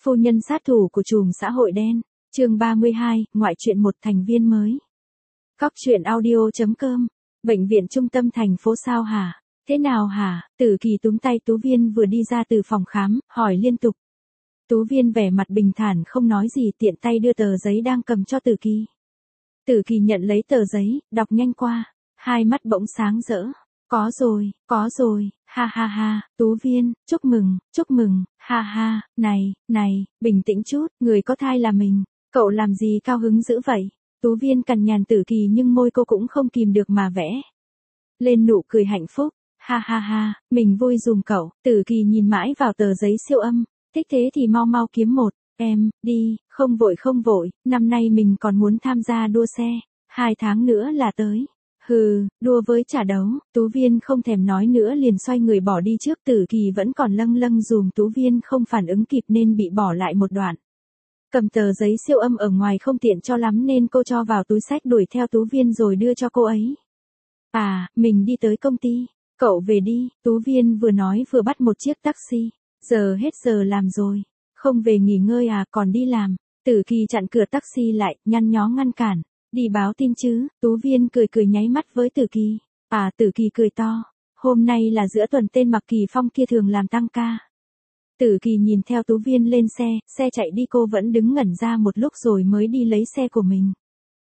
Phu nhân sát thủ của trùm xã hội đen. Chương 32, ngoại truyện một thành viên mới. Cóc truyện audio.com. Bệnh viện trung tâm thành phố sao hả? Thế nào hả? Tử Kỳ túm tay Tú Viên vừa đi ra từ phòng khám, hỏi liên tục. Tú Viên vẻ mặt bình thản không nói gì, tiện tay đưa tờ giấy đang cầm cho Tử Kỳ. Tử Kỳ nhận lấy tờ giấy, đọc nhanh qua, hai mắt bỗng sáng rỡ. Có rồi, ha ha ha, Tú Viên, chúc mừng, ha ha, này, bình tĩnh chút, người có thai là mình, cậu làm gì cao hứng dữ vậy? Tú Viên cằn nhằn Tử Kỳ nhưng môi cô cũng không kìm được mà vẽ lên nụ cười hạnh phúc, ha ha ha, mình vui dùm cậu. Tử Kỳ nhìn mãi vào tờ giấy siêu âm, thích thế thì mau kiếm một, em, đi, không vội, năm nay mình còn muốn tham gia đua xe, 2 tháng nữa là tới. Hừ, đua với trả đấu. Tú Viên không thèm nói nữa liền xoay người bỏ đi trước. Tử Kỳ vẫn còn lâng dùm Tú Viên không phản ứng kịp nên bị bỏ lại một đoạn. Cầm tờ giấy siêu âm ở ngoài không tiện cho lắm nên cô cho vào túi xách đuổi theo Tú Viên rồi đưa cho cô ấy. À, mình đi tới công ty, cậu về đi. Tú Viên vừa nói vừa bắt một chiếc taxi. Giờ hết giờ làm rồi, không về nghỉ ngơi à, còn đi làm. Tử Kỳ chặn cửa taxi lại, nhăn nhó ngăn cản. Đi báo tin chứ? Tú Viên cười nháy mắt với Tử Kỳ. À, Tử Kỳ cười to. Hôm nay là giữa tuần, tên Mạc Kỳ Phong kia thường làm tăng ca. Tử Kỳ nhìn theo Tú Viên lên xe chạy đi, cô vẫn đứng ngẩn ra một lúc rồi mới đi lấy xe của mình.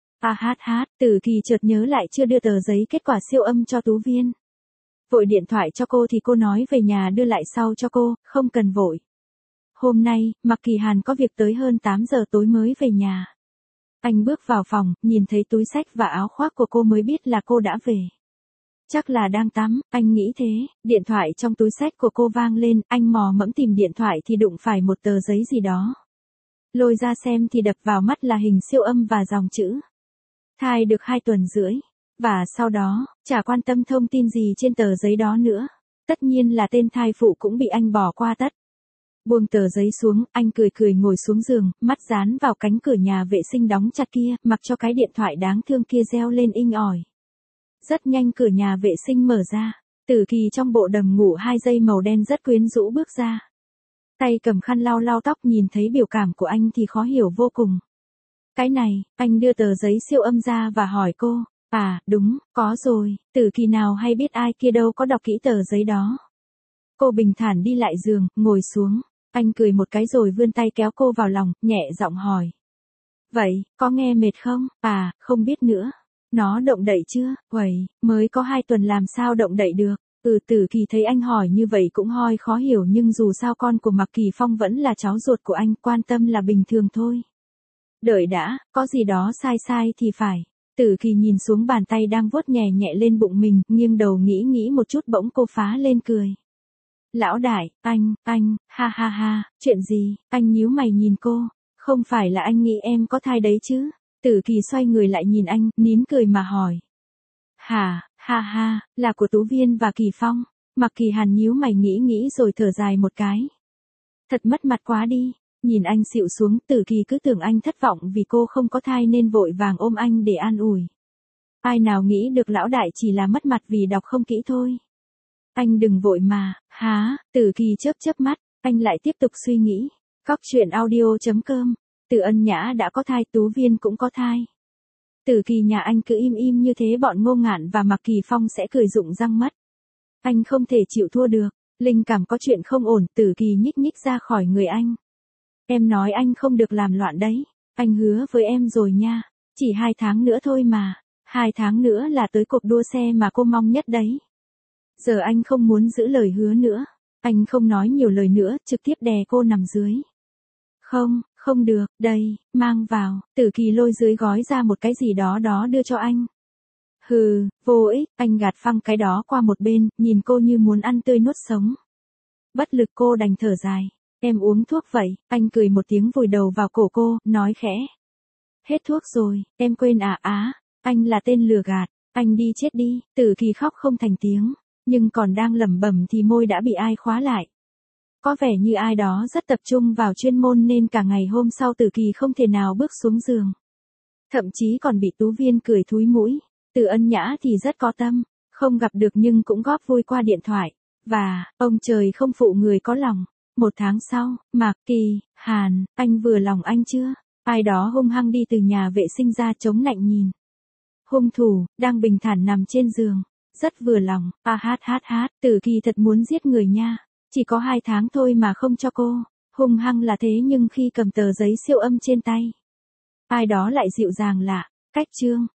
Tử Kỳ chợt nhớ lại chưa đưa tờ giấy kết quả siêu âm cho Tú Viên. Vội điện thoại cho cô thì cô nói về nhà đưa lại sau cho cô, không cần vội. Hôm nay, Mạc Kỳ Hàn có việc tới hơn 8 giờ tối mới về nhà. Anh bước vào phòng, nhìn thấy túi xách và áo khoác của cô mới biết là cô đã về. Chắc là đang tắm, anh nghĩ thế. Điện thoại trong túi xách của cô vang lên, anh mò mẫm tìm điện thoại thì đụng phải một tờ giấy gì đó. Lôi ra xem thì đập vào mắt là hình siêu âm và dòng chữ. Thai được 2 tuần rưỡi. Và sau đó, chả quan tâm thông tin gì trên tờ giấy đó nữa. Tất nhiên là tên thai phụ cũng bị anh bỏ qua tất. Buông tờ giấy xuống, anh cười ngồi xuống giường, mắt dán vào cánh cửa nhà vệ sinh đóng chặt kia, mặc cho cái điện thoại đáng thương kia reo lên inh ỏi. Rất nhanh cửa nhà vệ sinh mở ra, Tử Kỳ trong bộ đầm ngủ 2 giây màu đen rất quyến rũ bước ra. Tay cầm khăn lau tóc, nhìn thấy biểu cảm của anh thì khó hiểu vô cùng. Cái này, anh đưa tờ giấy siêu âm ra và hỏi cô, à, đúng, có rồi. Tử Kỳ nào hay biết ai kia đâu có đọc kỹ tờ giấy đó. Cô bình thản đi lại giường, ngồi xuống. Anh cười một cái rồi vươn tay kéo cô vào lòng, nhẹ giọng hỏi. Vậy, có nghe mệt không? À, không biết nữa. Nó động đậy chưa? Uầy, mới có 2 tuần làm sao động đậy được? Tử Kỳ thấy anh hỏi như vậy cũng hơi khó hiểu, nhưng dù sao con của Mạc Kỳ Phong vẫn là cháu ruột của anh, quan tâm là bình thường thôi. Đợi đã, có gì đó sai thì phải. Tử Kỳ nhìn xuống bàn tay đang vuốt nhẹ lên bụng mình, nghiêng đầu nghĩ một chút, bỗng cô phá lên cười. Lão đại, anh, ha ha ha, chuyện gì? Anh nhíu mày nhìn cô, không phải là anh nghĩ em có thai đấy chứ? Tử Kỳ xoay người lại nhìn anh, nín cười mà hỏi. Ha ha, là của Tú Viên và Kỳ Phong. Mạc Kỳ Hàn nhíu mày nghĩ rồi thở dài một cái. Thật mất mặt quá đi. Nhìn anh xịu xuống, Tử Kỳ cứ tưởng anh thất vọng vì cô không có thai nên vội vàng ôm anh để an ủi. Ai nào nghĩ được lão đại chỉ là mất mặt vì đọc không kỹ thôi. Anh đừng vội mà, há, Tử Kỳ chớp mắt, anh lại tiếp tục suy nghĩ. Cóc truyện audio.com. Từ Ân Nhã đã có thai, Tú Viên cũng có thai. Tử Kỳ nhà anh cứ im như thế bọn Ngô Ngạn và Mạc Kỳ Phong sẽ cười rụng răng mất. Anh không thể chịu thua được, linh cảm có chuyện không ổn. Tử Kỳ nhích ra khỏi người anh. Em nói anh không được làm loạn đấy, anh hứa với em rồi nha, chỉ 2 tháng nữa thôi mà, 2 tháng nữa là tới cuộc đua xe mà cô mong nhất đấy. Giờ anh không muốn giữ lời hứa nữa, anh không nói nhiều lời nữa, trực tiếp đè cô nằm dưới. Không được, đây, mang vào. Tử Kỳ lôi dưới gói ra một cái gì đó đưa cho anh. Hừ, vô ích, anh gạt phăng cái đó qua một bên, nhìn cô như muốn ăn tươi nuốt sống. Bất lực cô đành thở dài. Em uống thuốc vậy? Anh cười một tiếng vùi đầu vào cổ cô, nói khẽ. Hết thuốc rồi, em quên à? Anh là tên lừa gạt, anh đi chết đi. Tử Kỳ khóc không thành tiếng, nhưng còn đang lẩm bẩm thì môi đã bị ai khóa lại. Có vẻ như ai đó rất tập trung vào chuyên môn nên cả ngày hôm sau Tử Kỳ không thể nào bước xuống giường. Thậm chí còn bị Tú Viên cười thúi mũi. Từ Ân Nhã thì rất có tâm, không gặp được nhưng cũng góp vui qua điện thoại. Và, ông trời không phụ người có lòng. 1 tháng sau, Mạc Kỳ, Hàn, anh vừa lòng anh chưa? Ai đó hung hăng đi từ nhà vệ sinh ra chống nạnh nhìn. Hung thủ, đang bình thản nằm trên giường. Rất vừa lòng, Tử Kỳ thật muốn giết người nha. Chỉ có 2 tháng thôi mà không cho cô. Hung hăng là thế nhưng khi cầm tờ giấy siêu âm trên tay. Ai đó lại dịu dàng lạ, cách Trương,